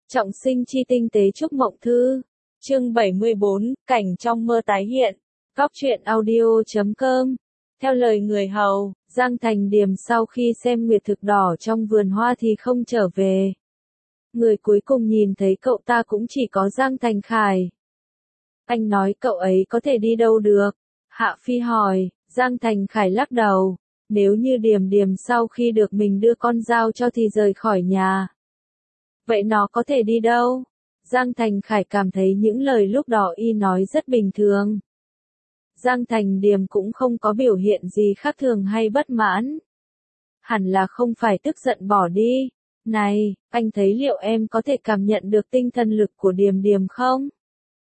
Trọng sinh chi tinh tế chúc mộng thư. Chương 74, cảnh trong mơ tái hiện. Góc truyện audio.com. Theo lời người hầu, Giang Thành Điềm sau khi xem nguyệt thực đỏ trong vườn hoa thì không trở về. Người cuối cùng nhìn thấy cậu ta cũng chỉ có Giang Thành Khải. Anh nói cậu ấy có thể đi đâu được? Hạ Phi hỏi. Giang Thành Khải lắc đầu. Nếu như Điềm Điềm sau khi được mình đưa con dao cho thì rời khỏi nhà. Vậy nó có thể đi đâu? Giang Thành Khải cảm thấy những lời lúc đó y nói rất bình thường. Giang Thành Điềm cũng không có biểu hiện gì khác thường hay bất mãn. Hẳn là không phải tức giận bỏ đi. Này, anh thấy liệu em có thể cảm nhận được tinh thần lực của Điềm Điềm không?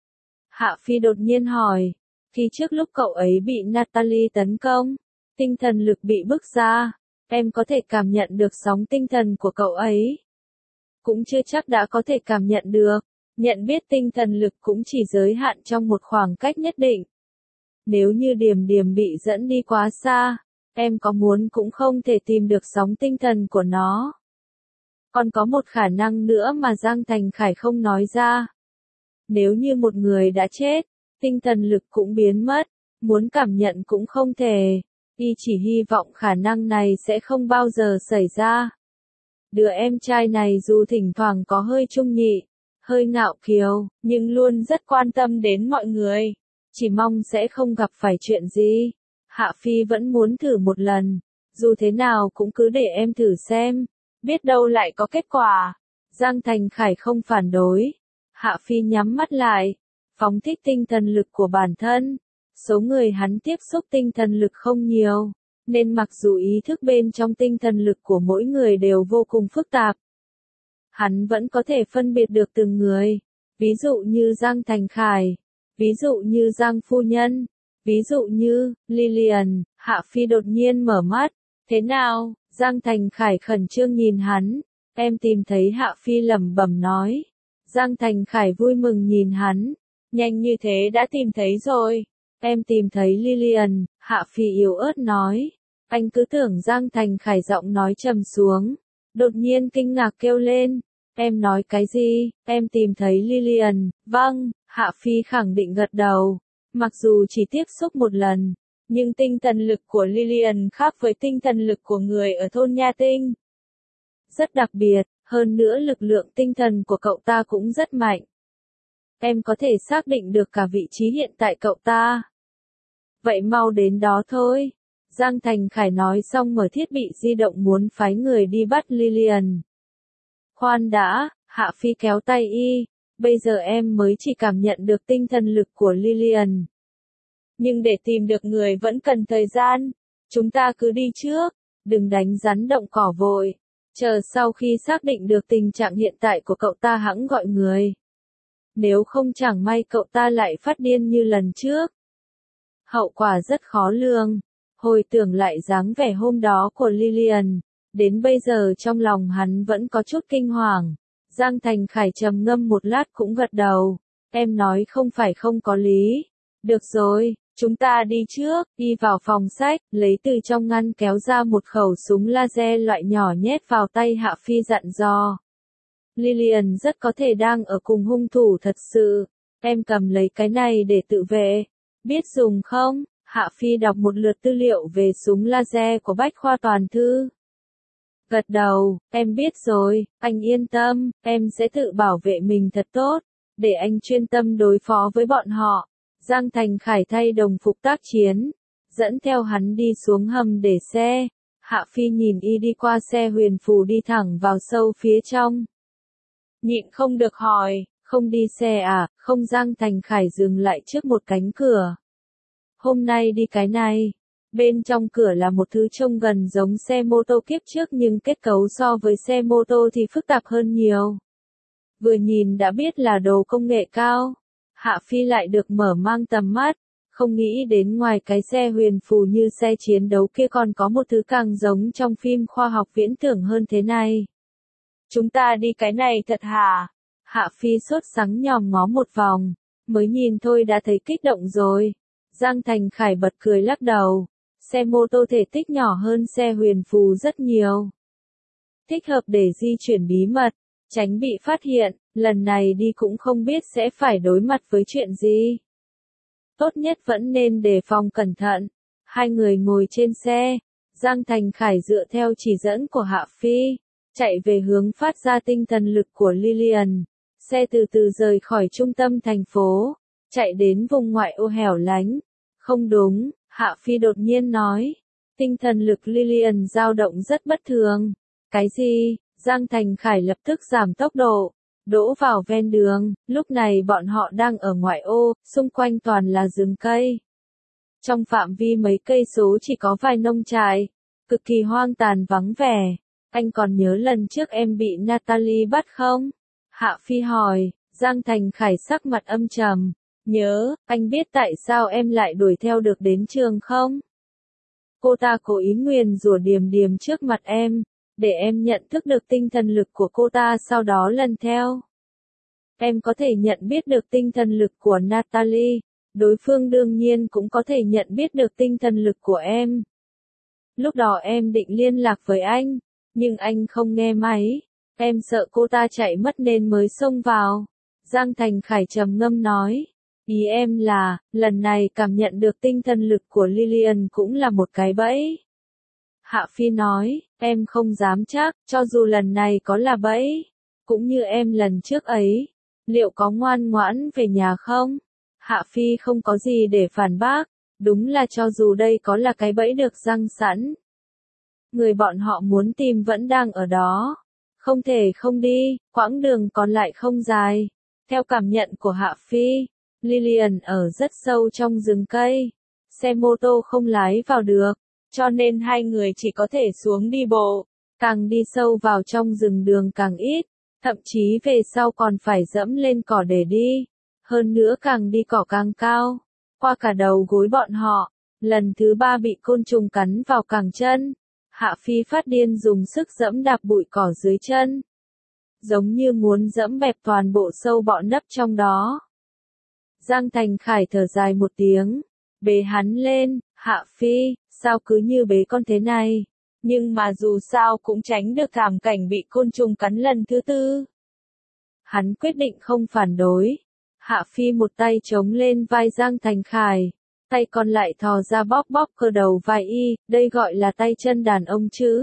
Hạ Phi đột nhiên hỏi. Khi trước lúc cậu ấy bị Natalie tấn công, tinh thần lực bị bức ra, em có thể cảm nhận được sóng tinh thần của cậu ấy. Cũng chưa chắc đã có thể cảm nhận được, nhận biết tinh thần lực cũng chỉ giới hạn trong một khoảng cách nhất định. Nếu như Điềm Điềm bị dẫn đi quá xa, em có muốn cũng không thể tìm được sóng tinh thần của nó. Còn có một khả năng nữa mà Giang Thành Khải không nói ra. Nếu như một người đã chết, tinh thần lực cũng biến mất, muốn cảm nhận cũng không thể. Y chỉ hy vọng khả năng này sẽ không bao giờ xảy ra. Đứa em trai này dù thỉnh thoảng có hơi trung nhị, hơi ngạo kiều, nhưng luôn rất quan tâm đến mọi người. Chỉ mong sẽ không gặp phải chuyện gì. Hạ Phi vẫn muốn thử một lần. Dù thế nào cũng cứ để em thử xem. Biết đâu lại có kết quả. Giang Thành Khải không phản đối. Hạ Phi nhắm mắt lại. Phóng thích tinh thần lực của bản thân. Số người hắn tiếp xúc tinh thần lực không nhiều. Nên mặc dù ý thức bên trong tinh thần lực của mỗi người đều vô cùng phức tạp, hắn vẫn có thể phân biệt được từng người. Ví dụ như Giang Thành Khải, ví dụ như Giang Phu Nhân, ví dụ như Lillian. Hạ Phi đột nhiên mở mắt. Thế nào? Giang Thành Khải khẩn trương nhìn hắn. Em tìm thấy. Hạ Phi lẩm bẩm nói. Giang Thành Khải vui mừng nhìn hắn. Nhanh như thế đã tìm thấy rồi. Em tìm thấy Lillian. Hạ Phi yếu ớt nói. Anh cứ tưởng Giang Thành Khải giọng nói trầm xuống. Đột nhiên kinh ngạc kêu lên. Em nói cái gì? Em tìm thấy Lillian. Vâng, Hạ Phi khẳng định gật đầu. Mặc dù chỉ tiếp xúc một lần, nhưng tinh thần lực của Lillian khác với tinh thần lực của người ở thôn Nha Tinh. Rất đặc biệt, hơn nữa lực lượng tinh thần của cậu ta cũng rất mạnh. Em có thể xác định được cả vị trí hiện tại cậu ta. Vậy mau đến đó thôi. Giang Thành Khải nói xong mở thiết bị di động muốn phái người đi bắt Lillian. Khoan đã, Hạ Phi kéo tay y. Bây giờ em mới chỉ cảm nhận được tinh thần lực của Lillian. Nhưng để tìm được người vẫn cần thời gian. Chúng ta cứ đi trước, đừng đánh rắn động cỏ vội. Chờ sau khi xác định được tình trạng hiện tại của cậu ta hẵng gọi người. Nếu không chẳng may cậu ta lại phát điên như lần trước. Hậu quả rất khó lường. Hồi tưởng lại dáng vẻ hôm đó của Lillian, đến bây giờ trong lòng hắn vẫn có chút kinh hoàng. Giang Thành Khải trầm ngâm một lát cũng gật đầu. Em nói không phải không có lý. Được rồi, chúng ta đi trước. Đi vào phòng sách, lấy từ trong ngăn kéo ra một khẩu súng laser loại nhỏ nhét vào tay Hạ Phi dặn dò. Lillian rất có thể đang ở cùng hung thủ thật sự. Em cầm lấy cái này để tự vệ. Biết dùng không? Hạ Phi đọc một lượt tư liệu về súng laser của Bách Khoa Toàn Thư. Gật đầu, em biết rồi, anh yên tâm, em sẽ tự bảo vệ mình thật tốt, để anh chuyên tâm đối phó với bọn họ. Giang Thành Khải thay đồng phục tác chiến, dẫn theo hắn đi xuống hầm để xe. Hạ Phi nhìn y đi qua xe huyền phù đi thẳng vào sâu phía trong. Nhịn không được hỏi, không đi xe à? Không. Giang Thành Khải dừng lại trước một cánh cửa. Hôm nay đi cái này. Bên trong cửa là một thứ trông gần giống xe mô tô kiếp trước nhưng kết cấu so với xe mô tô thì phức tạp hơn nhiều. Vừa nhìn đã biết là đồ công nghệ cao. Hạ Phi lại được mở mang tầm mắt. Không nghĩ đến ngoài cái xe huyền phù như xe chiến đấu kia còn có một thứ càng giống trong phim khoa học viễn tưởng hơn thế này. Chúng ta đi cái này thật hả? Hạ Phi sốt sắng nhòm ngó một vòng. Mới nhìn thôi đã thấy kích động rồi. Giang Thành Khải bật cười lắc đầu. Xe mô tô thể tích nhỏ hơn xe huyền phù rất nhiều. Thích hợp để di chuyển bí mật. tránh bị phát hiện, lần này đi cũng không biết sẽ phải đối mặt với chuyện gì. Tốt nhất vẫn nên đề phòng cẩn thận. Hai người ngồi trên xe, Giang Thành Khải dựa theo chỉ dẫn của Hạ Phi, chạy về hướng phát ra tinh thần lực của Lillian. Xe từ từ rời khỏi trung tâm thành phố, chạy đến vùng ngoại ô hẻo lánh. Không đúng, Hạ Phi đột nhiên nói. Tinh thần lực Lillian dao động rất bất thường. Cái gì? Giang Thành Khải lập tức giảm tốc độ, đỗ vào ven đường. Lúc này bọn họ đang ở ngoại ô, xung quanh toàn là rừng cây. Trong phạm vi mấy cây số chỉ có vài nông trại, cực kỳ hoang tàn vắng vẻ. Anh còn nhớ lần trước em bị Natalie bắt không? Hạ Phi hỏi. Giang Thành Khải sắc mặt âm trầm. Nhớ, anh biết tại sao em lại đuổi theo được đến trường không? Cô ta cố ý nguyền rủa Điềm Điềm trước mặt em, để em nhận thức được tinh thần lực của cô ta sau đó lần theo. Em có thể nhận biết được tinh thần lực của Natalie, đối phương đương nhiên cũng có thể nhận biết được tinh thần lực của em. Lúc đó em định liên lạc với anh, nhưng anh không nghe máy, em sợ cô ta chạy mất nên mới xông vào. Giang Thành Khải trầm ngâm nói. Ý em là, lần này cảm nhận được tinh thần lực của Lillian cũng là một cái bẫy. Hạ Phi nói, em không dám chắc, cho dù lần này có là bẫy, cũng như em lần trước ấy, liệu có ngoan ngoãn về nhà không? Hạ Phi không có gì để phản bác, đúng là cho dù đây có là cái bẫy được răng sẵn. Người bọn họ muốn tìm vẫn đang ở đó, không thể không đi, quãng đường còn lại không dài. Theo cảm nhận của Hạ Phi, Lillian ở rất sâu trong rừng cây, xe mô tô không lái vào được, cho nên hai người chỉ có thể xuống đi bộ. Càng đi sâu vào trong rừng đường càng ít, thậm chí về sau còn phải dẫm lên cỏ để đi. Hơn nữa càng đi cỏ càng cao, qua cả đầu gối bọn họ. Lần thứ 3 bị côn trùng cắn vào cẳng chân. Hạ Phi phát điên dùng sức dẫm đạp bụi cỏ dưới chân, giống như muốn dẫm bẹp toàn bộ sâu bọ nấp trong đó. Giang Thành Khải thở dài một tiếng, bế hắn lên. Hạ Phi, sao cứ như bế con thế này? Nhưng mà dù sao cũng tránh được thảm cảnh bị côn trùng cắn lần thứ 4. Hắn quyết định không phản đối. Hạ Phi một tay chống lên vai Giang Thành Khải, tay còn lại thò ra bóp bóp cơ đầu vai y, đây gọi là tay chân đàn ông chứ.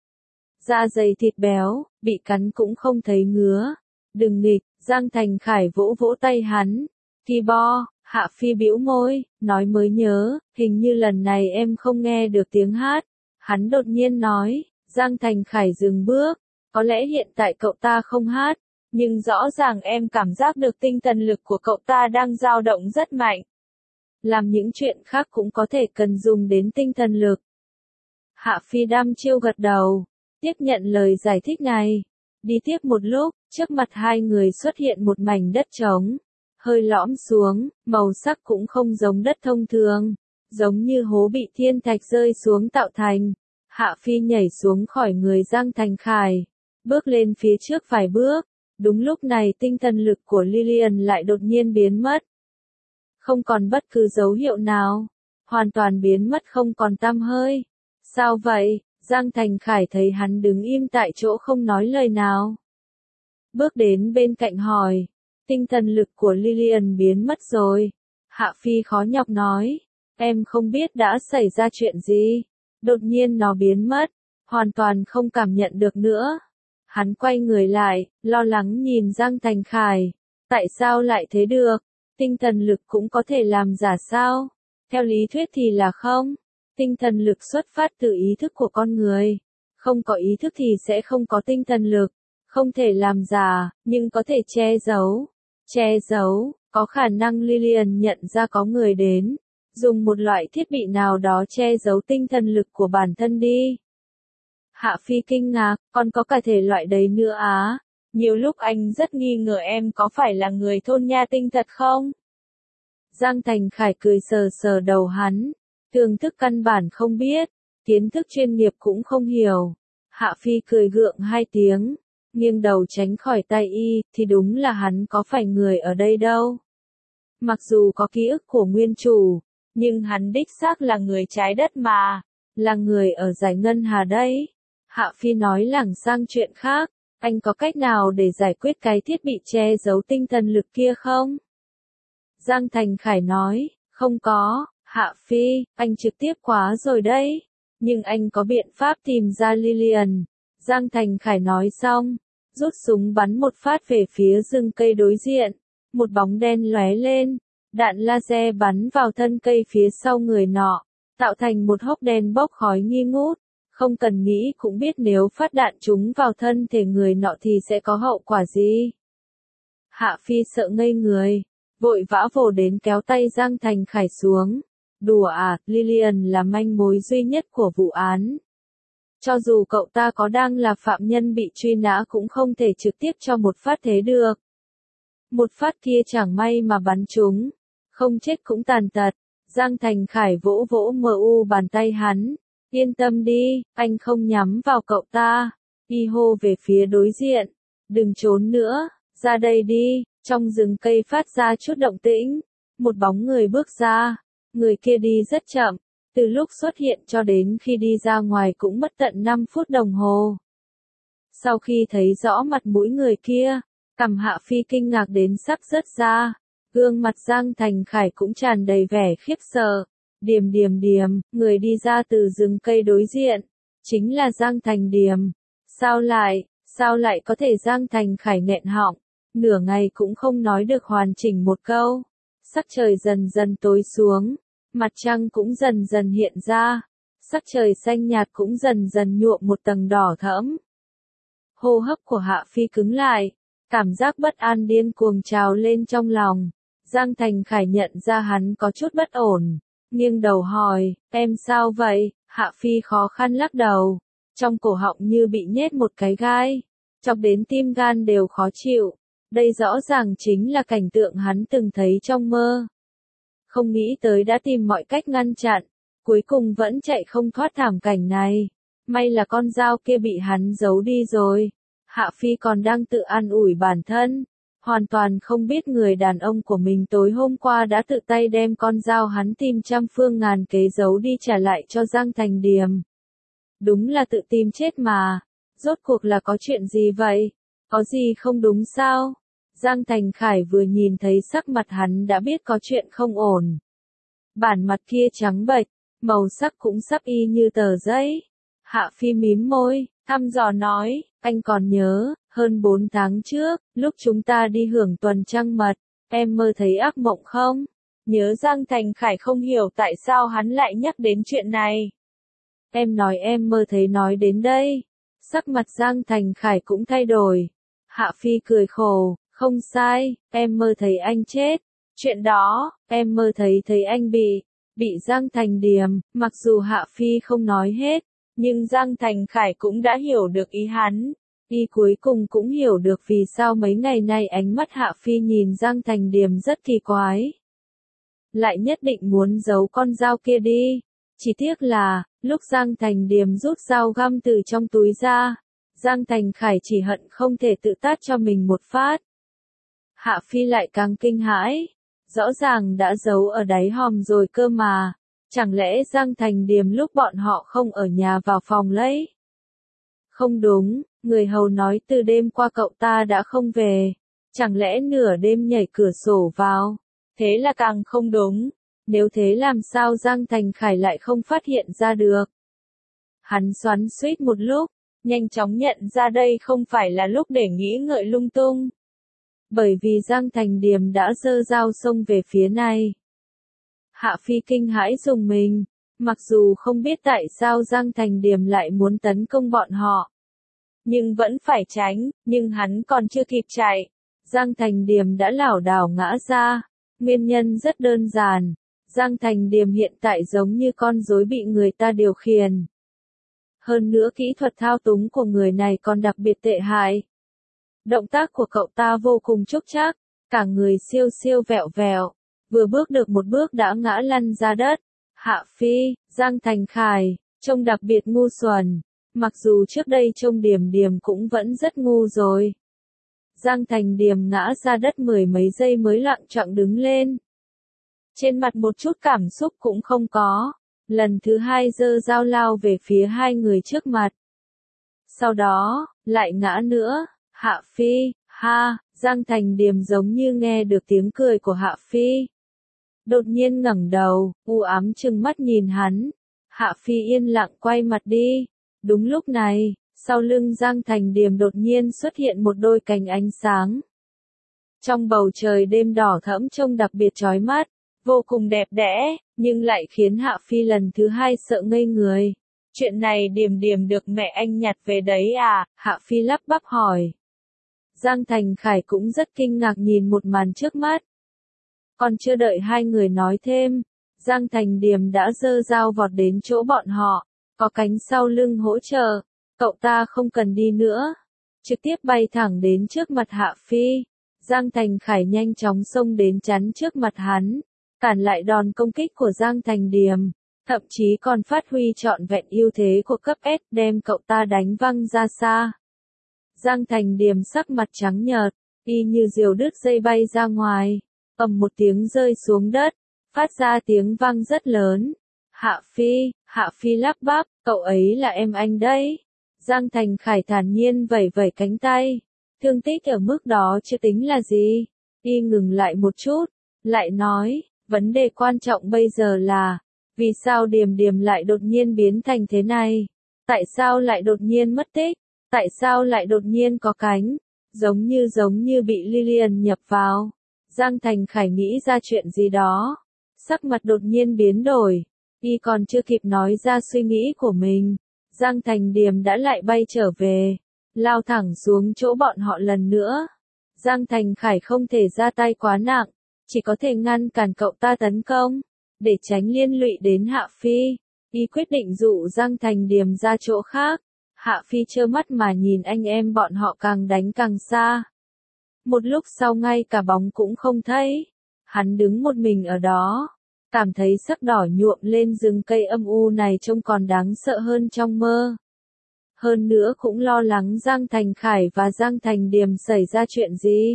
Da dày thịt béo, bị cắn cũng không thấy ngứa. Đừng nghịch, Giang Thành Khải vỗ vỗ tay hắn. Ki bo, Hạ Phi bĩu môi, nói mới nhớ, hình như lần này em không nghe được tiếng hát. Hắn đột nhiên nói. Giang Thành Khải dừng bước, có lẽ hiện tại cậu ta không hát, nhưng rõ ràng em cảm giác được tinh thần lực của cậu ta đang dao động rất mạnh. Làm những chuyện khác cũng có thể cần dùng đến tinh thần lực. Hạ Phi đăm chiêu gật đầu, tiếp nhận lời giải thích này. Đi tiếp một lúc, trước mặt hai người xuất hiện một mảnh đất trống, hơi lõm xuống, màu sắc cũng không giống đất thông thường, giống như hố bị thiên thạch rơi xuống tạo thành. Hạ Phi nhảy xuống khỏi người Giang Thành Khải, bước lên phía trước vài bước. Đúng lúc này tinh thần lực của Lillian lại đột nhiên biến mất. Không còn bất cứ dấu hiệu nào, hoàn toàn biến mất không còn tăm hơi. Sao vậy? Giang Thành Khải thấy hắn đứng im tại chỗ không nói lời nào. Bước đến bên cạnh hỏi, tinh thần lực của Lillian biến mất rồi. Hạ Phi khó nhọc nói, em không biết đã xảy ra chuyện gì. Đột nhiên nó biến mất, hoàn toàn không cảm nhận được nữa. Hắn quay người lại, lo lắng nhìn Giang Thành Khải. Tại sao lại thế được? Tinh thần lực cũng có thể làm giả sao? Theo lý thuyết thì là không. Tinh thần lực xuất phát từ ý thức của con người. Không có ý thức thì sẽ không có tinh thần lực. Không thể làm giả, nhưng có thể che giấu. Che giấu, có khả năng Lillian nhận ra có người đến. Dùng một loại thiết bị nào đó che giấu tinh thần lực của bản thân đi. Hạ Phi kinh ngạc, còn có cả thể loại đấy nữa á. Nhiều lúc anh rất nghi ngờ em có phải là người thôn nha tinh thật không? Giang Thành Khải cười sờ sờ đầu hắn. Thường thức căn bản không biết, kiến thức chuyên nghiệp cũng không hiểu. Hạ Phi cười gượng hai tiếng, nghiêng đầu tránh khỏi tay y, thì đúng là hắn có phải người ở đây đâu. Mặc dù có ký ức của nguyên chủ, nhưng hắn đích xác là người trái đất mà, là người ở giải ngân hà đấy. Hạ Phi nói lảng sang chuyện khác, anh có cách nào để giải quyết cái thiết bị che giấu tinh thần lực kia không? Giang Thành Khải nói, không có, Hạ Phi, anh trực tiếp quá rồi đấy. Nhưng anh có biện pháp tìm ra Lillian. Giang Thành Khải nói xong, rút súng bắn một phát về phía rừng cây đối diện. Một bóng đen lóe lên, đạn laser bắn vào thân cây phía sau người nọ, tạo thành một hốc đen bốc khói nghi ngút. Không cần nghĩ cũng biết nếu phát đạn trúng vào thân thể người nọ thì sẽ có hậu quả gì. Hạ Phi sợ ngây người, vội vã vồ đến kéo tay Giang Thành Khải xuống. Đùa à, Lillian là manh mối duy nhất của vụ án. Cho dù cậu ta có đang là phạm nhân bị truy nã cũng không thể trực tiếp cho một phát thế được. Một phát kia chẳng may mà bắn trúng, không chết cũng tàn tật. Giang Thành Khải vỗ vỗ bàn tay hắn. Yên tâm đi, anh không nhắm vào cậu ta. Y hô về phía đối diện. Đừng trốn nữa, ra đây đi. Trong rừng cây phát ra chút động tĩnh. Một bóng người bước ra. Người kia đi rất chậm. Từ lúc xuất hiện cho đến khi đi ra ngoài cũng mất tận 5 phút đồng hồ. Sau khi thấy rõ mặt mũi người kia, cằm Hạ Phi kinh ngạc đến sắc rớt ra. Gương mặt Giang Thành Khải cũng tràn đầy vẻ khiếp sợ. Điềm, người đi ra từ rừng cây đối diện. Chính là Giang Thành Điềm. Sao lại có thể? Giang Thành Khải nghẹn họng. Nửa ngày cũng không nói được hoàn chỉnh một câu. Sắc trời dần dần tối xuống. Mặt trăng cũng dần dần hiện ra. Sắc trời xanh nhạt cũng dần dần nhuộm một tầng đỏ thẫm. Hô hấp của Hạ Phi cứng lại. Cảm giác bất an điên cuồng trào lên trong lòng. Giang Thành Khải nhận ra hắn có chút bất ổn. Nghiêng đầu hỏi, em sao vậy? Hạ Phi khó khăn lắc đầu. Trong cổ họng như bị nhét một cái gai. Chọc đến tim gan đều khó chịu. Đây rõ ràng chính là cảnh tượng hắn từng thấy trong mơ. Không nghĩ tới đã tìm mọi cách ngăn chặn. Cuối cùng vẫn chạy không thoát thảm cảnh này. May là con dao kia bị hắn giấu đi rồi. Hạ Phi còn đang tự an ủi bản thân. Hoàn toàn không biết người đàn ông của mình tối hôm qua đã tự tay đem con dao hắn tìm trăm phương ngàn kế giấu đi trả lại cho Giang Thành Điềm. Đúng là tự tìm chết mà. Rốt cuộc là có chuyện gì vậy? Có gì không đúng sao? Giang Thành Khải vừa nhìn thấy sắc mặt hắn đã biết có chuyện không ổn. Bản mặt kia trắng bệch, màu sắc cũng sắp y như tờ giấy. Hạ Phi mím môi, thăm dò nói, anh còn nhớ, hơn 4 tháng trước, lúc chúng ta đi hưởng tuần trăng mật, em mơ thấy ác mộng không? Nhớ. Giang Thành Khải không hiểu tại sao hắn lại nhắc đến chuyện này. Em nói em mơ thấy. Nói đến đây, sắc mặt Giang Thành Khải cũng thay đổi. Hạ Phi cười khổ, không sai, em mơ thấy anh chết. Chuyện đó, em mơ thấy anh bị Giang Thành Điềm. Mặc dù Hạ Phi không nói hết, nhưng Giang Thành Khải cũng đã hiểu được ý hắn. Y cuối cùng cũng hiểu được vì sao mấy ngày nay ánh mắt Hạ Phi nhìn Giang Thành Điềm rất kỳ quái. Lại nhất định muốn giấu con dao kia đi. Chỉ tiếc là, lúc Giang Thành Điềm rút dao găm từ trong túi ra, Giang Thành Khải chỉ hận không thể tự tát cho mình một phát. Hạ Phi lại càng kinh hãi. Rõ ràng đã giấu ở đáy hòm rồi cơ mà. Chẳng lẽ Giang Thành Điềm lúc bọn họ không ở nhà vào phòng lấy? Không đúng, người hầu nói từ đêm qua cậu ta đã không về. Chẳng lẽ nửa đêm nhảy cửa sổ vào? Thế là càng không đúng. Nếu thế làm sao Giang Thành Khải lại không phát hiện ra được? Hắn xoắn xuýt một lúc, nhanh chóng nhận ra đây không phải là lúc để nghĩ ngợi lung tung. Bởi vì Giang Thành Điềm đã giơ dao xông về phía này. Hạ Phi kinh hãi rùng mình, mặc dù không biết tại sao Giang Thành Điềm lại muốn tấn công bọn họ. Nhưng vẫn phải tránh, nhưng hắn còn chưa kịp chạy. Giang Thành Điềm đã lảo đảo ngã ra. Nguyên nhân rất đơn giản. Giang Thành Điềm hiện tại giống như con rối bị người ta điều khiển. Hơn nữa kỹ thuật thao túng của người này còn đặc biệt tệ hại. Động tác của cậu ta vô cùng chúc chắc, cả người siêu siêu vẹo vẹo, vừa bước được một bước đã ngã lăn ra đất. Hạ Phi, Giang Thành Khải, trông đặc biệt ngu xuẩn, mặc dù trước đây trông Điềm Điềm cũng vẫn rất ngu rồi. Giang Thành Điềm ngã ra đất mười mấy giây mới loạng choạng đứng lên. Trên mặt một chút cảm xúc cũng không có, lần thứ hai giơ dao lao về phía hai người trước mặt. Sau đó, lại ngã nữa. Hạ Phi, ha, Giang Thành Điềm giống như nghe được tiếng cười của Hạ Phi. Đột nhiên ngẩng đầu, u ám trừng mắt nhìn hắn. Hạ Phi yên lặng quay mặt đi. Đúng lúc này, sau lưng Giang Thành Điềm đột nhiên xuất hiện một đôi cánh ánh sáng. Trong bầu trời đêm đỏ thẫm trông đặc biệt chói mắt, vô cùng đẹp đẽ, nhưng lại khiến Hạ Phi lần thứ hai sợ ngây người. Chuyện này Điềm Điềm được mẹ anh nhặt về đấy à? Hạ Phi lắp bắp hỏi. Giang Thành Khải cũng rất kinh ngạc nhìn một màn trước mắt. Còn chưa đợi hai người nói thêm, Giang Thành Điềm đã giơ dao vọt đến chỗ bọn họ, có cánh sau lưng hỗ trợ, cậu ta không cần đi nữa, trực tiếp bay thẳng đến trước mặt Hạ Phi. Giang Thành Khải nhanh chóng xông đến chắn trước mặt hắn, cản lại đòn công kích của Giang Thành Điềm, thậm chí còn phát huy trọn vẹn ưu thế của cấp S đem cậu ta đánh văng ra xa. Giang Thành Điềm sắc mặt trắng nhợt, y như diều đứt dây bay ra ngoài, ầm một tiếng rơi xuống đất, phát ra tiếng vang rất lớn. Hạ Phi lắp bắp, cậu ấy là em anh đấy. Giang Thành Khải thản nhiên vẩy vẩy cánh tay, thương tích ở mức đó chưa tính là gì. Y ngừng lại một chút, lại nói, vấn đề quan trọng bây giờ là, vì sao Điềm Điềm lại đột nhiên biến thành thế này? Tại sao lại đột nhiên mất tích? Tại sao lại đột nhiên có cánh? Giống như bị Lilian nhập vào. Giang Thành Khải nghĩ ra chuyện gì đó. Sắc mặt đột nhiên biến đổi. Y còn chưa kịp nói ra suy nghĩ của mình. Giang Thành Điềm đã lại bay trở về. Lao thẳng xuống chỗ bọn họ lần nữa. Giang Thành Khải không thể ra tay quá nặng. Chỉ có thể ngăn cản cậu ta tấn công. Để tránh liên lụy đến Hạ Phi. Y quyết định dụ Giang Thành Điềm ra chỗ khác. Hạ Phi trơ mắt mà nhìn anh em bọn họ càng đánh càng xa. Một lúc sau ngay cả bóng cũng không thấy. Hắn đứng một mình ở đó. Cảm thấy sắc đỏ nhuộm lên rừng cây âm u này trông còn đáng sợ hơn trong mơ. Hơn nữa cũng lo lắng Giang Thành Khải và Giang Thành Điềm xảy ra chuyện gì.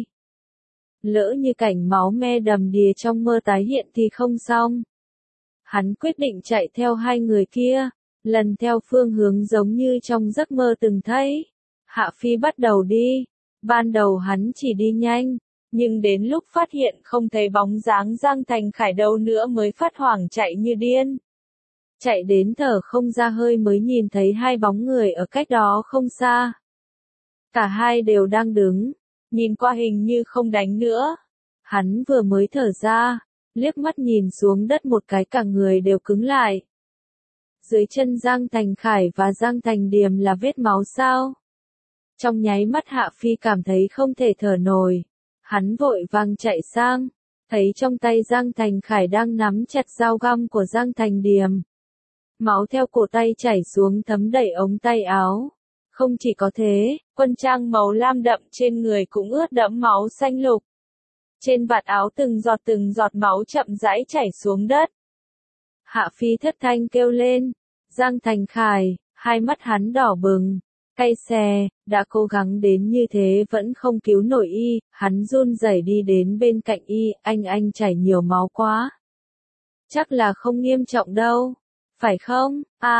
Lỡ như cảnh máu me đầm đìa trong mơ tái hiện thì không xong. Hắn quyết định chạy theo hai người kia, lần theo phương hướng giống như trong giấc mơ từng thấy. Hạ Phi bắt đầu đi. Ban đầu hắn chỉ đi nhanh, nhưng đến lúc phát hiện không thấy bóng dáng Giang Thành Khải đâu nữa mới phát hoảng chạy như điên. Chạy đến thở không ra hơi mới nhìn thấy hai bóng người ở cách đó không xa. Cả hai đều đang đứng, nhìn qua hình như không đánh nữa. Hắn vừa mới thở ra, liếc mắt nhìn xuống đất một cái cả người đều cứng lại. Dưới chân Giang Thành Khải và Giang Thành Điềm là vết máu sao? Trong nháy mắt Hạ Phi cảm thấy không thể thở nổi. Hắn vội vàng chạy sang, thấy trong tay Giang Thành Khải đang nắm chặt dao găm của Giang Thành Điềm. Máu theo cổ tay chảy xuống thấm đầy ống tay áo. Không chỉ có thế, quân trang màu lam đậm trên người cũng ướt đẫm máu xanh lục. Trên vạt áo từng giọt máu chậm rãi chảy xuống đất. Hạ Phi thất thanh kêu lên. Giang Thành Khải, hai mắt hắn đỏ bừng, cay xè, đã cố gắng đến như thế vẫn không cứu nổi y, hắn run rẩy đi đến bên cạnh y, anh chảy nhiều máu quá. Chắc là không nghiêm trọng đâu, phải không?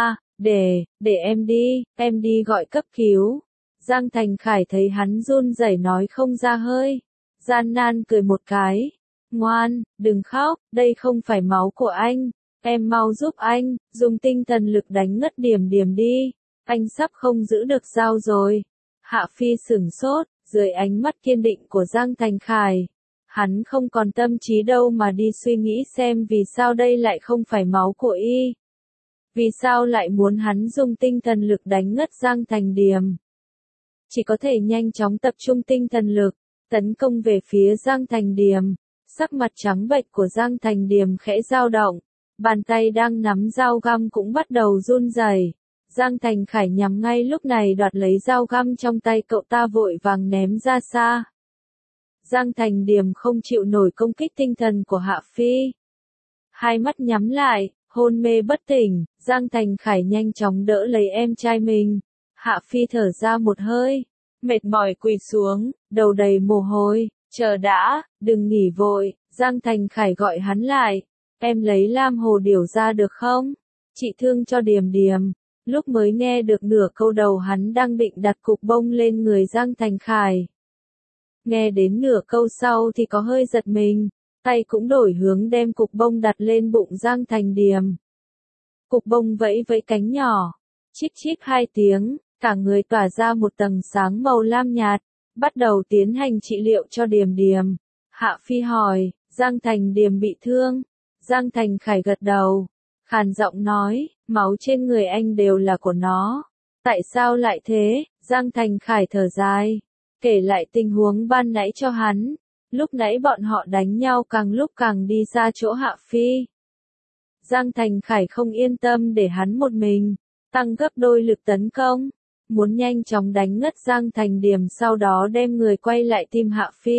Để em đi gọi cấp cứu. Giang Thành Khải thấy hắn run rẩy nói không ra hơi, gian nan cười một cái. Ngoan, đừng khóc, đây không phải máu của anh. Em mau giúp anh, dùng tinh thần lực đánh ngất Điềm Điềm đi. Anh sắp không giữ được dao rồi. Hạ Phi sửng sốt, dưới ánh mắt kiên định của Giang Thành Khải. Hắn không còn tâm trí đâu mà đi suy nghĩ xem vì sao đây lại không phải máu của y. Vì sao lại muốn hắn dùng tinh thần lực đánh ngất Giang Thành Điềm. Chỉ có thể nhanh chóng tập trung tinh thần lực, tấn công về phía Giang Thành Điềm. Sắc mặt trắng bệch của Giang Thành Điềm khẽ dao động. Bàn tay đang nắm dao găm cũng bắt đầu run rẩy. Giang Thành Khải nhắm ngay lúc này đoạt lấy dao găm trong tay cậu ta vội vàng ném ra xa. Giang Thành Điềm không chịu nổi công kích tinh thần của Hạ Phi. Hai mắt nhắm lại, hôn mê bất tỉnh, Giang Thành Khải nhanh chóng đỡ lấy em trai mình. Hạ Phi thở ra một hơi, mệt mỏi quỳ xuống, đầu đầy mồ hôi, chờ đã, đừng nghỉ vội. Giang Thành Khải gọi hắn lại, em lấy lam hồ điểu ra được không? Chị thương cho Điềm Điềm. Lúc mới nghe được nửa câu đầu hắn đang định đặt cục bông lên người Giang Thành Khải. Nghe đến nửa câu sau thì có hơi giật mình, tay cũng đổi hướng đem cục bông đặt lên bụng Giang Thành Điềm. Cục bông vẫy vẫy cánh nhỏ, chip chip 2 tiếng, cả người tỏa ra một tầng sáng màu lam nhạt, bắt đầu tiến hành trị liệu cho Điềm Điềm. Hạ Phi hỏi, Giang Thành Điềm bị thương? Giang Thành Khải gật đầu, khàn giọng nói, máu trên người anh đều là của nó. Tại sao lại thế? Giang Thành Khải thở dài, kể lại tình huống ban nãy cho hắn. Lúc nãy bọn họ đánh nhau càng lúc càng đi ra chỗ Hạ Phi. Giang Thành Khải không yên tâm để hắn một mình, tăng gấp đôi lực tấn công, muốn nhanh chóng đánh ngất Giang Thành Điềm sau đó đem người quay lại tìm Hạ Phi.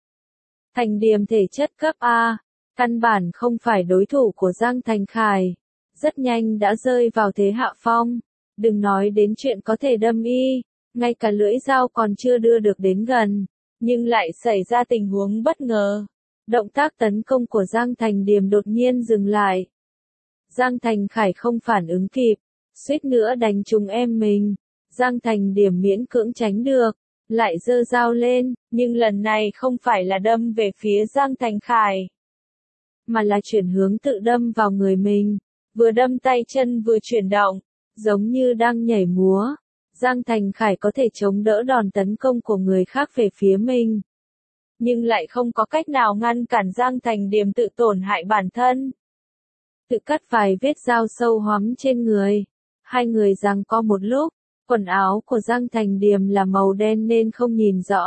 Thành Điềm thể chất cấp A, căn bản không phải đối thủ của Giang Thành Khải, rất nhanh đã rơi vào thế hạ phong, đừng nói đến chuyện có thể đâm y, ngay cả lưỡi dao còn chưa đưa được đến gần, nhưng lại xảy ra tình huống bất ngờ. Động tác tấn công của Giang Thành Điềm đột nhiên dừng lại. Giang Thành Khải không phản ứng kịp, suýt nữa đánh trúng em mình. Giang Thành Điềm miễn cưỡng tránh được, lại giơ dao lên, nhưng lần này không phải là đâm về phía Giang Thành Khải, mà là chuyển hướng tự đâm vào người mình, vừa đâm tay chân vừa chuyển động, giống như đang nhảy múa. Giang Thành Khải có thể chống đỡ đòn tấn công của người khác về phía mình, nhưng lại không có cách nào ngăn cản Giang Thành Điềm tự tổn hại bản thân. Tự cắt vài vết dao sâu hoắm trên người. Hai người giằng co một lúc, quần áo của Giang Thành Điềm là màu đen nên không nhìn rõ.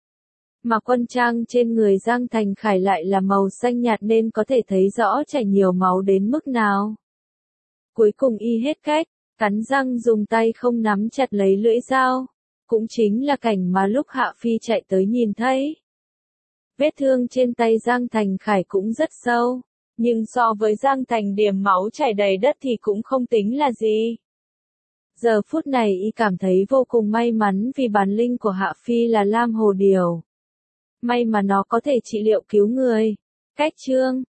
Mà quân trang trên người Giang Thành Khải lại là màu xanh nhạt nên có thể thấy rõ chảy nhiều máu đến mức nào. Cuối cùng y hết cách, cắn răng dùng tay không nắm chặt lấy lưỡi dao. Cũng chính là cảnh mà lúc Hạ Phi chạy tới nhìn thấy. Vết thương trên tay Giang Thành Khải cũng rất sâu, nhưng so với Giang Thành Điềm máu chảy đầy đất thì cũng không tính là gì. Giờ phút này y cảm thấy vô cùng may mắn vì bản linh của Hạ Phi là Lam Hồ Điểu. May mà nó có thể trị liệu cứu người. Cách chương